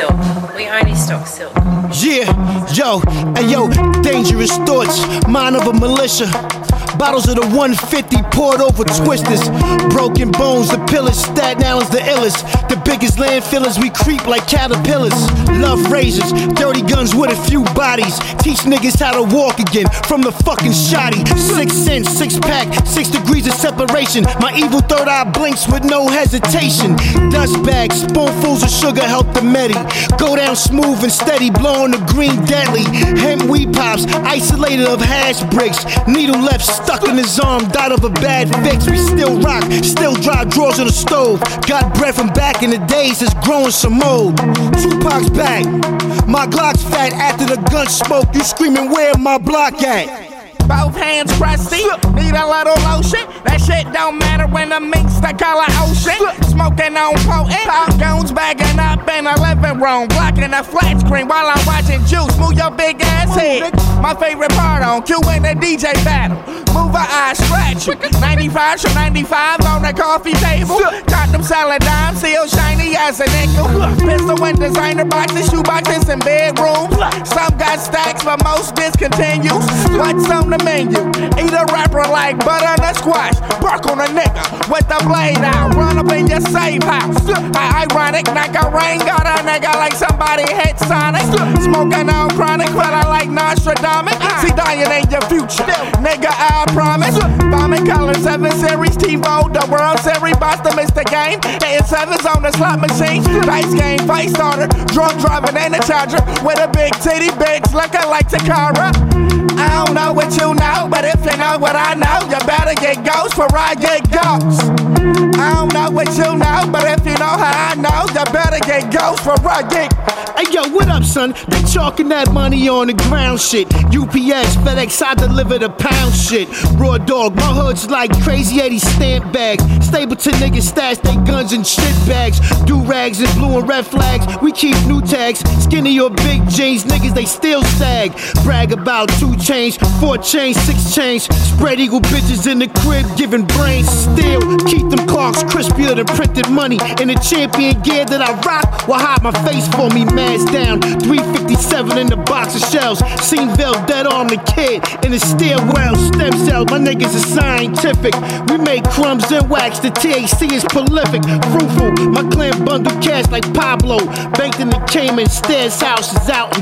silk. We only stock silk. Yeah, yo, hey yo, dangerous thoughts, mind of a militia. Bottles of the 150 poured over twisters. Broken bones, the pillars, Staten Island's the illest. The biggest landfillers, we creep like caterpillars. Love razors, dirty guns with a few bodies. Teach niggas how to walk again from the fucking shoddy. 6 cents, 6 pack, 6 degrees of separation. My evil third eye blinks with no hesitation. Dust bags, spoonfuls of sugar help the medi. Go down smooth and steady, blowing the green deadly. Hemp weed pops, isolated of hash bricks. Needle left stuck in his arm, died of a bad fix. We still rock, still dry drawers on the stove. Got bread from back in the days that's growing some mold. Tupac's back, my Glock's fat after the gun smoke. You screaming, where my block at? Both hands crusty, need a little lotion. That shit don't matter when the minks the color ocean. Smoking on potent, goons bagging up in the living room, blocking the flat screen while I'm watching Juice move your big ass head. My favorite part on Q in the DJ battle. Move her eyes, scratch you. 95 from 95 on the coffee table. Got them salad dimes, still shiny as a nickel. Pistol and designer boxes, shoe boxes, and bedrooms. Some got stacks, but most discontinued. What's on the menu? Eat a rapper like butter and a squash. Bark on a nigga with the blade out. Run up in your safe house. Ironic, knock a rain got a nigga like somebody hit Sonic. Smoking on chronic, but I like Nostradamus. See dying in your future, nigga, I promise. Bombing color 7 series, TiVo, the World Series, Boston missed the game. Hitting sevens on the slot machine. Dice game, fight starter, drunk driving and a charger with a big titty bitch looking like Takara. I don't know what you know, but if you know what I know, you better get ghost for I get ghost. I don't know what you know, but if you know how I know, you better get ghost for I get. Hey yo, what up, son? They chalking that money on the ground shit. UPS, FedEx, I deliver the pound shit. Raw dog, my hood's like crazy 80 stamp bags. Stapleton niggas stash they guns and shit bags. Do rags and blue and red flags. We keep new tags. Skinny or big jeans, niggas they still sag. Brag about 2 chains, 4 chains, 6 chains. Spread eagle bitches in the crib, giving brains still. Keep them clocks crispier than printed money. In the champion gear that I rock, will hide my face for me. Mask down, 357 in the box of shells. Sceneville, dead arm the kid in the stairwell. Stem cells, my niggas are scientific. We make crumbs and wax, the THC is prolific. Fruitful, my clan bundle cash like Pablo. Banked in the Cayman, stairs houses out in